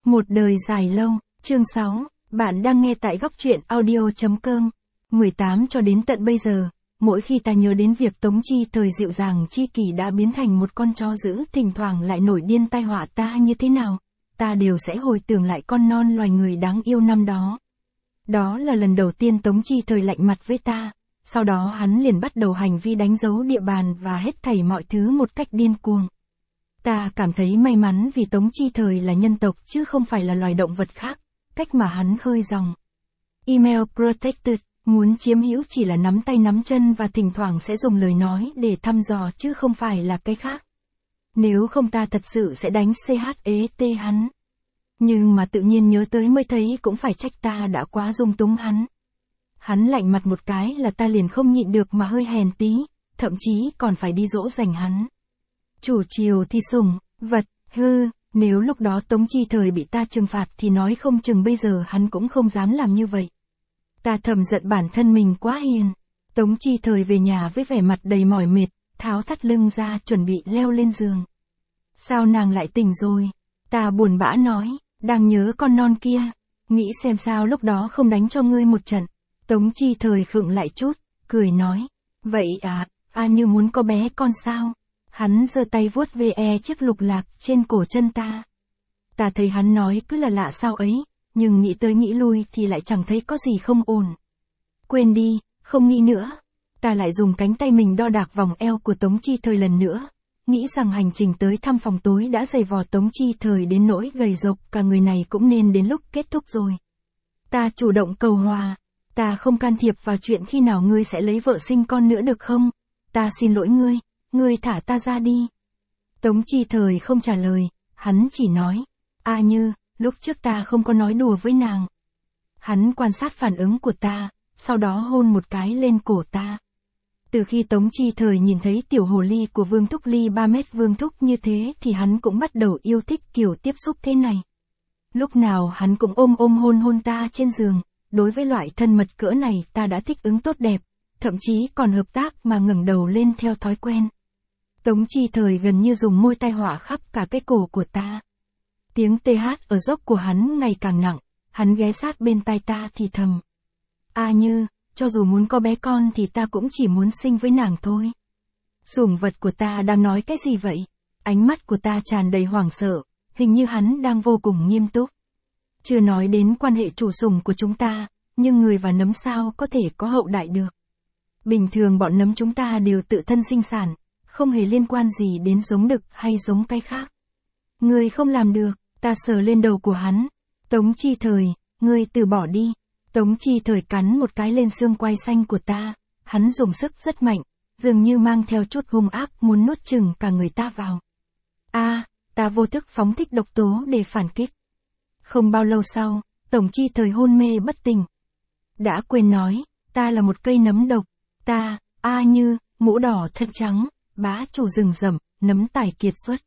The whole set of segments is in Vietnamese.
Một đời dài lâu, chương 6, bạn đang nghe tại góc truyện audio.com. 18 cho đến tận bây giờ, mỗi khi ta nhớ đến việc Tống Chi Thời dịu dàng chi kỷ đã biến thành một con chó dữ thỉnh thoảng lại nổi điên tai họa ta như thế nào, ta đều sẽ hồi tưởng lại con non loài người đáng yêu năm đó. Đó là lần đầu tiên Tống Chi Thời lạnh mặt với ta, sau đó hắn liền bắt đầu hành vi đánh dấu địa bàn và hết thảy mọi thứ một cách điên cuồng. Ta cảm thấy may mắn vì Tống Chi Thời là nhân tộc chứ không phải là loài động vật khác, cách mà hắn khơi dòng. Email protected, muốn chiếm hữu chỉ là nắm tay nắm chân và thỉnh thoảng sẽ dùng lời nói để thăm dò chứ không phải là cái khác. Nếu không ta thật sự sẽ đánh CHET hắn. Nhưng mà tự nhiên nhớ tới mới thấy cũng phải trách ta đã quá dung túng hắn. Hắn lạnh mặt một cái là ta liền không nhịn được mà hơi hèn tí, thậm chí còn phải đi dỗ dành hắn. Chủ chiều thì sủng, vật, hư, nếu lúc đó Tống Chi Thời bị ta trừng phạt thì nói không chừng bây giờ hắn cũng không dám làm như vậy. Ta thầm giận bản thân mình quá hiền. Tống Chi Thời về nhà với vẻ mặt đầy mỏi mệt, tháo thắt lưng ra chuẩn bị leo lên giường. Sao nàng lại tỉnh rồi? Ta buồn bã nói, đang nhớ con non kia, nghĩ xem sao lúc đó không đánh cho ngươi một trận. Tống Chi Thời khựng lại chút, cười nói, vậy à, như muốn có bé con sao? Hắn giơ tay vuốt ve chiếc lục lạc trên cổ chân ta. Ta thấy hắn nói cứ là lạ sao ấy, nhưng nghĩ tới nghĩ lui thì lại chẳng thấy có gì không ổn. Quên đi, không nghĩ nữa. Ta lại dùng cánh tay mình đo đạc vòng eo của Tống Chi Thời lần nữa, nghĩ rằng hành trình tới thăm phòng tối đã dày vò Tống Chi Thời đến nỗi gầy rộc cả người này cũng nên đến lúc kết thúc rồi. Ta chủ động cầu hòa, ta không can thiệp vào chuyện khi nào ngươi sẽ lấy vợ sinh con nữa được không? Ta xin lỗi ngươi thả ta ra đi. Tống Chi Thời không trả lời, hắn chỉ nói, Như, lúc trước ta không có nói đùa với nàng. Hắn quan sát phản ứng của ta, sau đó hôn một cái lên cổ ta. Từ khi Tống Chi Thời nhìn thấy tiểu hồ ly của Vương Thúc Ly 3 mét Vương Thúc như thế thì hắn cũng bắt đầu yêu thích kiểu tiếp xúc thế này. Lúc nào hắn cũng ôm hôn ta trên giường, đối với loại thân mật cỡ này ta đã thích ứng tốt đẹp, thậm chí còn hợp tác mà ngẩng đầu lên theo thói quen. Tống Chi Thời gần như dùng môi tai họa khắp cả cái cổ của ta. Tiếng TH ở dốc của hắn ngày càng nặng, hắn ghé sát bên tai ta thì thầm. Như, cho dù muốn có bé con thì ta cũng chỉ muốn sinh với nàng thôi. Sủng vật của ta đang nói cái gì vậy? Ánh mắt của ta tràn đầy hoảng sợ, hình như hắn đang vô cùng nghiêm túc. Chưa nói đến quan hệ chủ sủng của chúng ta, nhưng người và nấm sao có thể có hậu đại được. Bình thường bọn nấm chúng ta đều tự thân sinh sản, không hề liên quan gì đến giống đực hay giống cái khác. Ngươi không làm được, ta sờ lên đầu của hắn. Tống Chi Thời, ngươi từ bỏ đi. Tống Chi Thời cắn một cái lên xương quai xanh của ta, hắn dùng sức rất mạnh, dường như mang theo chút hung ác muốn nuốt chửng cả người ta vào. Ta vô thức phóng thích độc tố để phản kích. Không bao lâu sau, Tống Chi Thời hôn mê bất tỉnh. Đã quên nói, ta là một cây nấm độc. Ta, Như, mũ đỏ thật trắng, bá chủ rừng rậm, nấm tài kiệt xuất.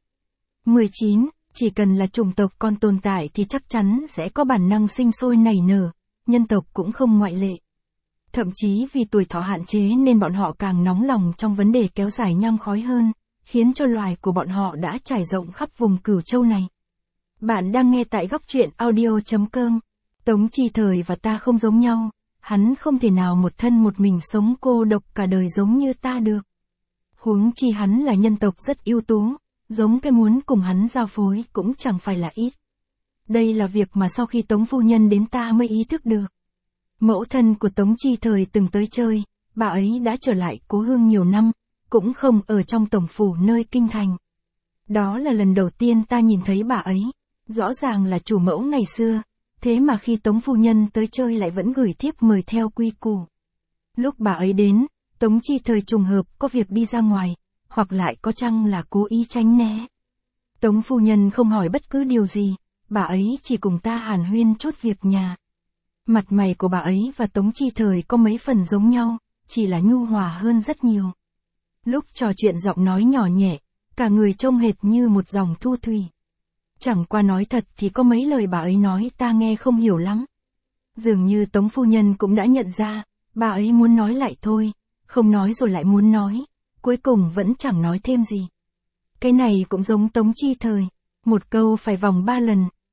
19, chỉ cần là chủng tộc còn tồn tại thì chắc chắn sẽ có bản năng sinh sôi nảy nở, nhân tộc cũng không ngoại lệ. Thậm chí vì tuổi thọ hạn chế nên bọn họ càng nóng lòng trong vấn đề kéo dài nhang khói hơn, khiến cho loài của bọn họ đã trải rộng khắp vùng Cửu Châu này. Bạn đang nghe tại góc truyện audio.com. Tống Chi Thời và ta không giống nhau, hắn không thể nào một thân một mình sống cô độc cả đời giống như ta được. Huống chi hắn là nhân tộc rất ưu tú, giống cái muốn cùng hắn giao phối cũng chẳng phải là ít. Đây là việc mà sau khi Tống phu nhân đến ta mới ý thức được. Mẫu thân của Tống Chi Thời từng tới chơi, bà ấy đã trở lại cố hương nhiều năm, cũng không ở trong tổng phủ nơi kinh thành. Đó là lần đầu tiên ta nhìn thấy bà ấy, rõ ràng là chủ mẫu ngày xưa, thế mà khi Tống phu nhân tới chơi lại vẫn gửi thiếp mời theo quy củ. Lúc bà ấy đến, Tống Chi Thời trùng hợp có việc đi ra ngoài, hoặc lại có chăng là cố ý tránh né. Tống phu nhân không hỏi bất cứ điều gì, bà ấy chỉ cùng ta hàn huyên chút việc nhà. Mặt mày của bà ấy và Tống Chi Thời có mấy phần giống nhau, chỉ là nhu hòa hơn rất nhiều. Lúc trò chuyện giọng nói nhỏ nhẹ, cả người trông hệt như một dòng thu thủy. Chẳng qua nói thật thì có mấy lời bà ấy nói ta nghe không hiểu lắm. Dường như Tống phu nhân cũng đã nhận ra, bà ấy muốn nói lại thôi, không nói rồi lại muốn nói, cuối cùng vẫn chẳng nói thêm gì. Cái này cũng giống Tống Chi Thời, một câu phải vòng 3 lần,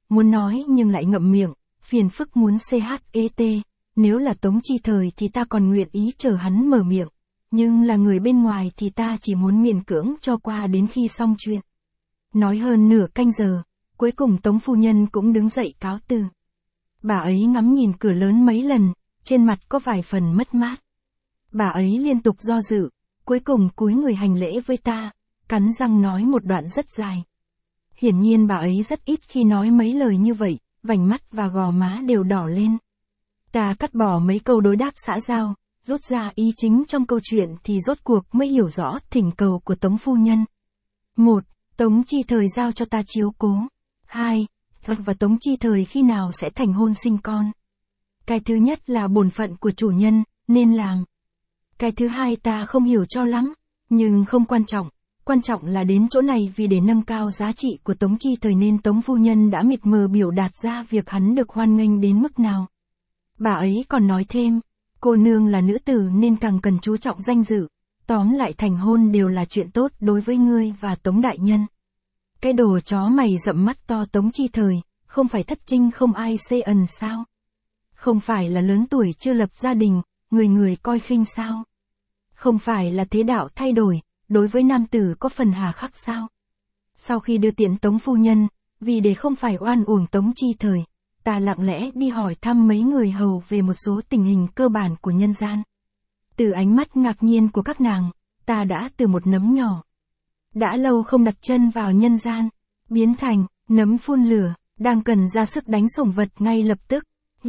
muốn nói nhưng lại ngậm miệng, phiền phức muốn CHET, nếu là Tống Chi Thời thì ta còn nguyện ý chờ hắn mở miệng, nhưng là người bên ngoài thì ta chỉ muốn miễn cưỡng cho qua đến khi xong chuyện. Nói hơn nửa canh giờ, cuối cùng Tống phu nhân cũng đứng dậy cáo từ. Bà ấy ngắm nhìn cửa lớn mấy lần, trên mặt có vài phần mất mát. Bà ấy liên tục do dự, cuối cùng cúi người hành lễ với ta, cắn răng nói một đoạn rất dài. Hiển nhiên bà ấy rất ít khi nói mấy lời như vậy, vành mắt và gò má đều đỏ lên. Ta cắt bỏ mấy câu đối đáp xã giao, rút ra ý chính trong câu chuyện thì rốt cuộc mới hiểu rõ thỉnh cầu của Tống phu nhân. 1. Tống Chi Thời giao cho ta chiếu cố. 2. Và Tống Chi Thời khi nào sẽ thành hôn sinh con. Cái thứ nhất là bổn phận của chủ nhân, nên làm. Cái thứ hai ta không hiểu cho lắm, nhưng không quan trọng là đến chỗ này vì để nâng cao giá trị của Tống Chi Thời nên Tống phu nhân đã mịt mờ biểu đạt ra việc hắn được hoan nghênh đến mức nào. Bà ấy còn nói thêm, cô nương là nữ tử nên càng cần chú trọng danh dự, tóm lại thành hôn đều là chuyện tốt đối với ngươi và Tống đại nhân. Cái đồ chó mày rậm mắt to Tống Chi Thời, không phải thất trinh không ai xê ẩn sao? Không phải là lớn tuổi chưa lập gia đình, người người coi khinh sao? Không phải là thế đạo thay đổi, đối với nam tử có phần hà khắc sao? Sau khi đưa tiễn Tống phu nhân, vì để không phải oan uổng Tống Chi Thời, ta lặng lẽ đi hỏi thăm mấy người hầu về một số tình hình cơ bản của nhân gian. Từ ánh mắt ngạc nhiên của các nàng, ta đã từ một nấm nhỏ, đã lâu không đặt chân vào nhân gian, biến thành nấm phun lửa, đang cần ra sức đánh sủng vật ngay lập tức.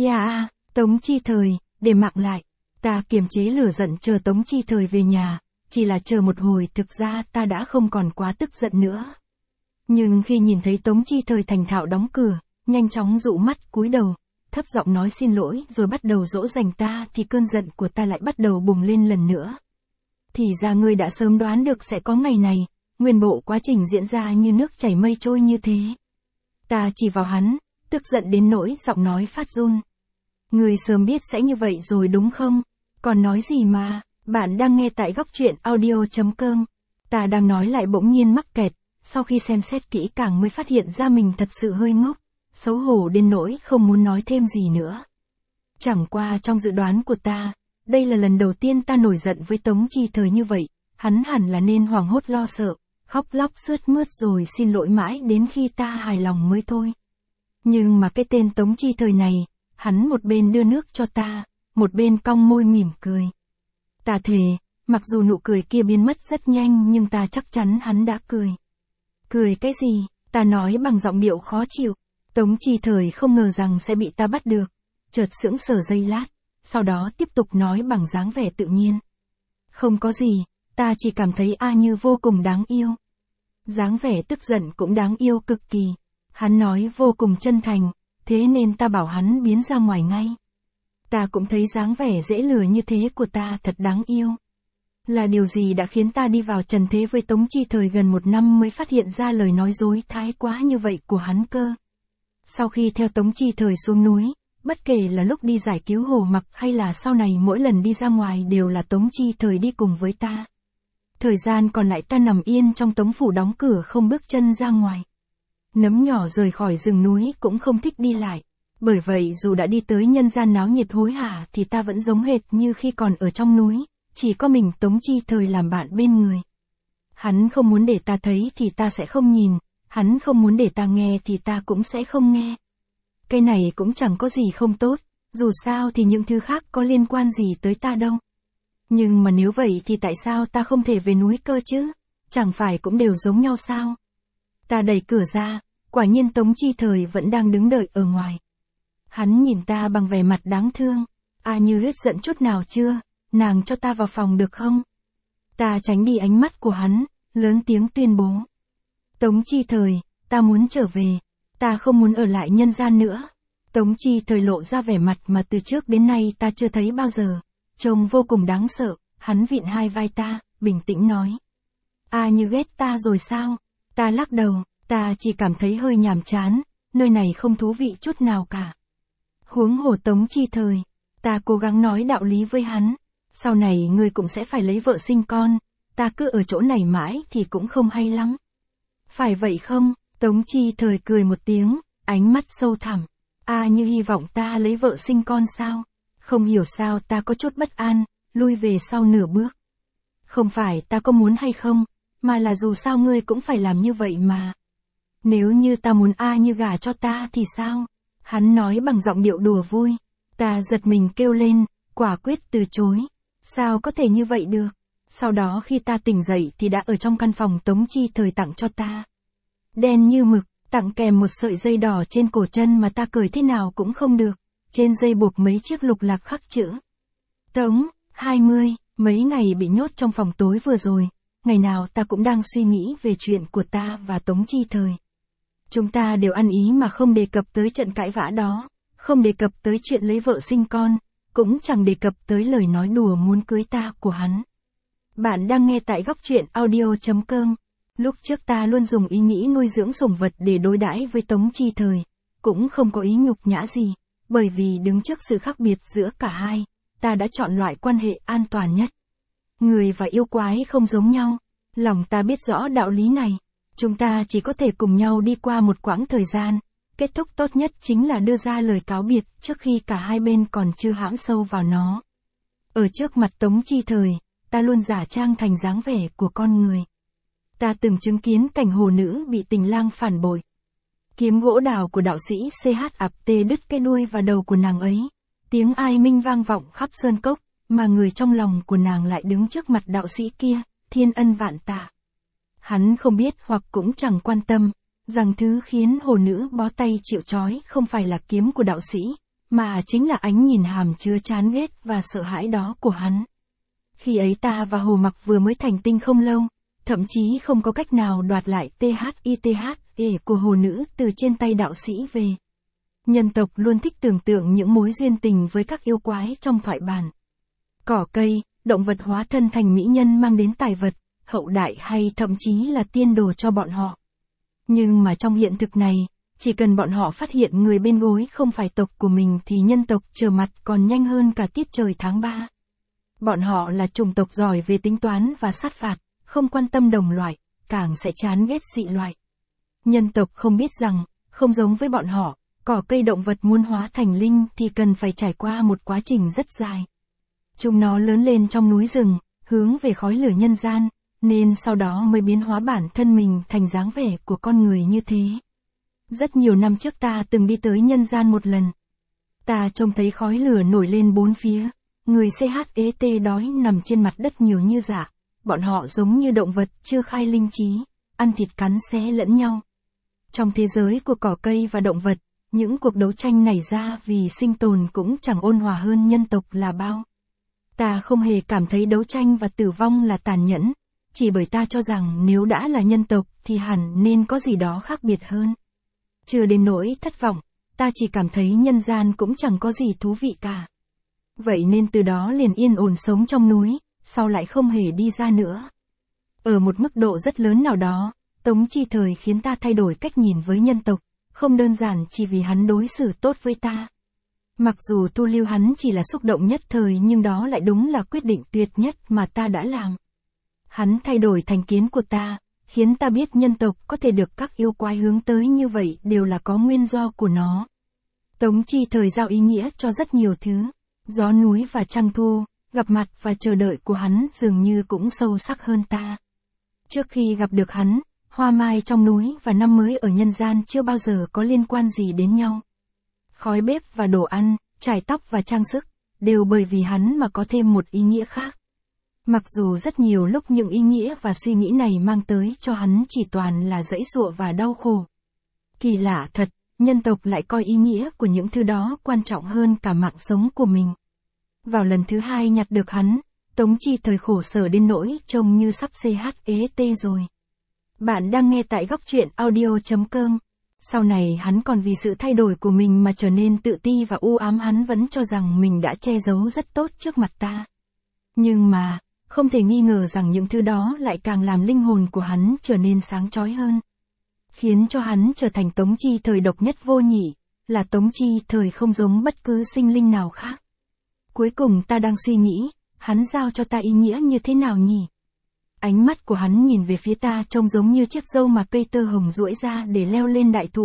Tống Chi Thời, để mặc lại. Ta kiềm chế lửa giận chờ Tống Chi Thời về nhà, chỉ là chờ một hồi thực ra ta đã không còn quá tức giận nữa. Nhưng khi nhìn thấy Tống Chi Thời thành thạo đóng cửa, nhanh chóng dụ mắt cúi đầu, thấp giọng nói xin lỗi rồi bắt đầu dỗ dành ta thì cơn giận của ta lại bắt đầu bùng lên lần nữa. Thì ra ngươi đã sớm đoán được sẽ có ngày này, nguyên bộ quá trình diễn ra như nước chảy mây trôi như thế. Ta chỉ vào hắn, tức giận đến nỗi giọng nói phát run. Ngươi sớm biết sẽ như vậy rồi đúng không? Còn nói gì mà, bạn đang nghe tại góc truyện audio.com. Ta đang nói lại bỗng nhiên mắc kẹt, sau khi xem xét kỹ càng mới phát hiện ra mình thật sự hơi ngốc, xấu hổ đến nỗi không muốn nói thêm gì nữa. Chẳng qua trong dự đoán của ta, đây là lần đầu tiên ta nổi giận với Tống Chi Thời như vậy, hắn hẳn là nên hoảng hốt lo sợ, khóc lóc sướt mướt rồi xin lỗi mãi đến khi ta hài lòng mới thôi. Nhưng mà cái tên Tống Chi Thời này, hắn một bên đưa nước cho ta, một bên cong môi mỉm cười. Ta thề, mặc dù nụ cười kia biến mất rất nhanh nhưng ta chắc chắn hắn đã cười. Cười cái gì? Ta nói bằng giọng điệu khó chịu. Tống Chi Thời không ngờ rằng sẽ bị ta bắt được, chợt sững sờ giây lát, sau đó tiếp tục nói bằng dáng vẻ tự nhiên. Không có gì, ta chỉ cảm thấy A Như vô cùng đáng yêu. Dáng vẻ tức giận cũng đáng yêu cực kỳ. Hắn nói vô cùng chân thành, thế nên ta bảo hắn biến ra ngoài ngay. Ta cũng thấy dáng vẻ dễ lừa như thế của ta thật đáng yêu. Là điều gì đã khiến ta đi vào trần thế với Tống Chi Thời gần 1 năm mới phát hiện ra lời nói dối thái quá như vậy của hắn cơ. Sau khi theo Tống Chi Thời xuống núi, bất kể là lúc đi giải cứu Hồ Mặc hay là sau này mỗi lần đi ra ngoài đều là Tống Chi Thời đi cùng với ta. Thời gian còn lại ta nằm yên trong Tống phủ đóng cửa không bước chân ra ngoài. Nấm nhỏ rời khỏi rừng núi cũng không thích đi lại. Bởi vậy dù đã đi tới nhân gian náo nhiệt hối hả thì ta vẫn giống hệt như khi còn ở trong núi, chỉ có mình Tống Chi Thời làm bạn bên người. Hắn không muốn để ta thấy thì ta sẽ không nhìn, hắn không muốn để ta nghe thì ta cũng sẽ không nghe. Cái này cũng chẳng có gì không tốt, dù sao thì những thứ khác có liên quan gì tới ta đâu. Nhưng mà nếu vậy thì tại sao ta không thể về núi cơ chứ? Chẳng phải cũng đều giống nhau sao? Ta đẩy cửa ra, quả nhiên Tống Chi Thời vẫn đang đứng đợi ở ngoài. Hắn nhìn ta bằng vẻ mặt đáng thương. A Như hết giận chút nào chưa? Nàng cho ta vào phòng được không? Ta tránh đi ánh mắt của hắn, lớn tiếng tuyên bố. Tống Chi Thời, ta muốn trở về. Ta không muốn ở lại nhân gian nữa. Tống Chi Thời lộ ra vẻ mặt mà từ trước đến nay ta chưa thấy bao giờ. Trông vô cùng đáng sợ, hắn vịn hai vai ta, bình tĩnh nói. A Như ghét ta rồi sao? Ta lắc đầu, ta chỉ cảm thấy hơi nhàm chán, nơi này không thú vị chút nào cả. Huống hồ Tống Chi Thời, ta cố gắng nói đạo lý với hắn. Sau này ngươi cũng sẽ phải lấy vợ sinh con, ta cứ ở chỗ này mãi thì cũng không hay lắm. Phải vậy không? Tống Chi Thời cười một tiếng, ánh mắt sâu thẳm. Như hy vọng ta lấy vợ sinh con sao? Không hiểu sao ta có chút bất an, lui về sau nửa bước. Không phải ta có muốn hay không, mà là dù sao ngươi cũng phải làm như vậy mà. Nếu như ta muốn Như gả cho ta thì sao? Hắn nói bằng giọng điệu đùa vui. Ta giật mình kêu lên, quả quyết từ chối. Sao có thể như vậy được? Sau đó khi ta tỉnh dậy thì đã ở trong căn phòng Tống Chi Thời tặng cho ta. Đen như mực, tặng kèm một sợi dây đỏ trên cổ chân mà ta cởi thế nào cũng không được. Trên dây buộc mấy chiếc lục lạc khắc chữ. Tống, 20, mấy ngày bị nhốt trong phòng tối vừa rồi. Ngày nào ta cũng đang suy nghĩ về chuyện của ta và Tống Chi Thời. Chúng ta đều ăn ý mà không đề cập tới trận cãi vã đó, không đề cập tới chuyện lấy vợ sinh con, cũng chẳng đề cập tới lời nói đùa muốn cưới ta của hắn. Bạn đang nghe tại góc truyện audio.com. Lúc trước ta luôn dùng ý nghĩ nuôi dưỡng sủng vật để đối đãi với Tống Chi Thời, cũng không có ý nhục nhã gì, bởi vì đứng trước sự khác biệt giữa cả hai, ta đã chọn loại quan hệ an toàn nhất. Người và yêu quái không giống nhau, lòng ta biết rõ đạo lý này. Chúng ta chỉ có thể cùng nhau đi qua một quãng thời gian, kết thúc tốt nhất chính là đưa ra lời cáo biệt trước khi cả hai bên còn chưa hãm sâu vào nó. Ở trước mặt Tống Chi Thời, ta luôn giả trang thành dáng vẻ của con người. Ta từng chứng kiến cảnh hồ nữ bị tình lang phản bội. Kiếm gỗ đào của đạo sĩ CH ạp tê đứt cái đuôi vào đầu của nàng ấy. Tiếng ai minh vang vọng khắp sơn cốc, mà người trong lòng của nàng lại đứng trước mặt đạo sĩ kia, thiên ân vạn tạ. Hắn không biết hoặc cũng chẳng quan tâm, rằng thứ khiến hồ nữ bó tay chịu trói không phải là kiếm của đạo sĩ, mà chính là ánh nhìn hàm chứa chán ghét và sợ hãi đó của hắn. Khi ấy ta và Hồ Mặc vừa mới thành tinh không lâu, thậm chí không có cách nào đoạt lại THITHE của hồ nữ từ trên tay đạo sĩ về. Nhân tộc luôn thích tưởng tượng những mối duyên tình với các yêu quái trong thoại bản. Cỏ cây, động vật hóa thân thành mỹ nhân mang đến tài vật, hậu đại hay thậm chí là tiên đồ cho bọn họ. Nhưng mà trong hiện thực này, chỉ cần bọn họ phát hiện người bên gối không phải tộc của mình thì nhân tộc trở mặt còn nhanh hơn cả tiết trời tháng 3. Bọn họ là chủng tộc giỏi về tính toán và sát phạt, không quan tâm đồng loại, càng sẽ chán ghét dị loại. Nhân tộc không biết rằng, không giống với bọn họ, cỏ cây động vật muốn hóa thành linh thì cần phải trải qua một quá trình rất dài. Chúng nó lớn lên trong núi rừng, hướng về khói lửa nhân gian, nên sau đó mới biến hóa bản thân mình thành dáng vẻ của con người như thế. Rất nhiều năm trước ta từng đi tới nhân gian một lần. Ta trông thấy khói lửa nổi lên bốn phía, người CHET đói nằm trên mặt đất nhiều như rạ. Bọn họ giống như động vật chưa khai linh trí, ăn thịt cắn xé lẫn nhau. Trong thế giới của cỏ cây và động vật, những cuộc đấu tranh nảy ra vì sinh tồn cũng chẳng ôn hòa hơn nhân tộc là bao. Ta không hề cảm thấy đấu tranh và tử vong là tàn nhẫn, chỉ bởi ta cho rằng nếu đã là nhân tộc thì hẳn nên có gì đó khác biệt hơn. Chưa đến nỗi thất vọng, ta chỉ cảm thấy nhân gian cũng chẳng có gì thú vị cả. Vậy nên từ đó liền yên ổn sống trong núi, sau lại không hề đi ra nữa. Ở một mức độ rất lớn nào đó, Tống Chi Thời khiến ta thay đổi cách nhìn với nhân tộc, không đơn giản chỉ vì hắn đối xử tốt với ta. Mặc dù thu lưu hắn chỉ là xúc động nhất thời nhưng đó lại đúng là quyết định tuyệt nhất mà ta đã làm. Hắn thay đổi thành kiến của ta, khiến ta biết nhân tộc có thể được các yêu quái hướng tới như vậy đều là có nguyên do của nó. Tống Chi Thời giao ý nghĩa cho rất nhiều thứ, gió núi và trăng thu, gặp mặt và chờ đợi của hắn dường như cũng sâu sắc hơn ta. Trước khi gặp được hắn, hoa mai trong núi và năm mới ở nhân gian chưa bao giờ có liên quan gì đến nhau. Khói bếp và đồ ăn, chải tóc và trang sức, đều bởi vì hắn mà có thêm một ý nghĩa khác. Mặc dù rất nhiều lúc những ý nghĩa và suy nghĩ này mang tới cho hắn chỉ toàn là dẫy dụa và đau khổ. Kỳ lạ thật, nhân tộc lại coi ý nghĩa của những thứ đó quan trọng hơn cả mạng sống của mình. Vào lần thứ hai nhặt được hắn, Tống Chi Thời khổ sở đến nỗi trông như sắp CHET rồi. Bạn đang nghe tại góc truyện audio.com. Sau này hắn còn vì sự thay đổi của mình mà trở nên tự ti và u ám, hắn vẫn cho rằng mình đã che giấu rất tốt trước mặt ta. Nhưng mà, không thể nghi ngờ rằng những thứ đó lại càng làm linh hồn của hắn trở nên sáng chói hơn. Khiến cho hắn trở thành Tống Chi Thời độc nhất vô nhị, là Tống Chi Thời không giống bất cứ sinh linh nào khác. Cuối cùng ta đang suy nghĩ, hắn giao cho ta ý nghĩa như thế nào nhỉ? Ánh mắt của hắn nhìn về phía ta trông giống như chiếc râu mà cây tơ hồng duỗi ra để leo lên đại thụ,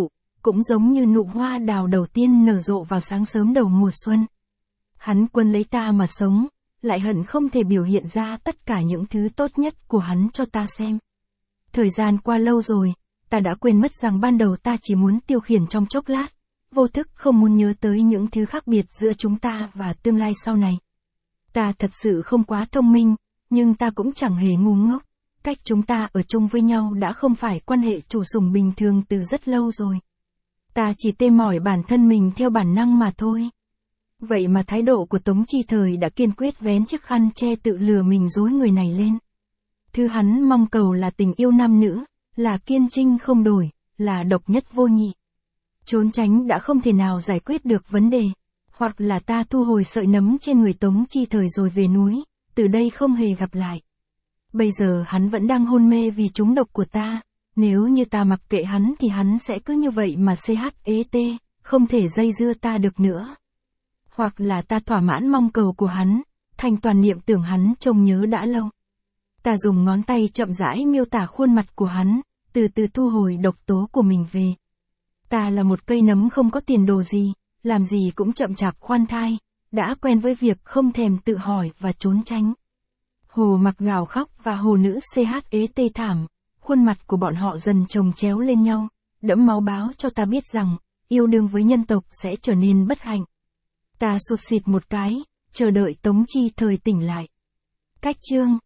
cũng giống như nụ hoa đào đầu tiên nở rộ vào sáng sớm đầu mùa xuân. Hắn quấn lấy ta mà sống, lại hận không thể biểu hiện ra tất cả những thứ tốt nhất của hắn cho ta xem. Thời gian qua lâu rồi, ta đã quên mất rằng ban đầu ta chỉ muốn tiêu khiển trong chốc lát, vô thức không muốn nhớ tới những thứ khác biệt giữa chúng ta và tương lai sau này. Ta thật sự không quá thông minh, nhưng ta cũng chẳng hề ngu ngốc. Cách chúng ta ở chung với nhau đã không phải quan hệ chủ sủng bình thường từ rất lâu rồi. Ta chỉ tê mỏi bản thân mình theo bản năng mà thôi. Vậy mà thái độ của Tống Chi Thời đã kiên quyết vén chiếc khăn che tự lừa mình dối người này lên. Thứ hắn mong cầu là tình yêu nam nữ, là kiên trinh không đổi, là độc nhất vô nhị. Trốn tránh đã không thể nào giải quyết được vấn đề. Hoặc là ta thu hồi sợi nấm trên người Tống Chi Thời rồi về núi, từ đây không hề gặp lại. Bây giờ hắn vẫn đang hôn mê vì trúng độc của ta, nếu như ta mặc kệ hắn thì hắn sẽ cứ như vậy mà CHET, không thể dây dưa ta được nữa. Hoặc là ta thỏa mãn mong cầu của hắn, thành toàn niệm tưởng hắn trông nhớ đã lâu. Ta dùng ngón tay chậm rãi miêu tả khuôn mặt của hắn, từ từ thu hồi độc tố của mình về. Ta là một cây nấm không có tiền đồ gì, làm gì cũng chậm chạp khoan thai, đã quen với việc không thèm tự hỏi và trốn tránh. Hồ Mặc gào khóc và hồ nữ CHET thảm, khuôn mặt của bọn họ dần chồng chéo lên nhau, đẫm máu báo cho ta biết rằng, yêu đương với nhân tộc sẽ trở nên bất hạnh. Ta sụt sịt một cái, chờ đợi Tống Chi Thời tỉnh lại. Cách chương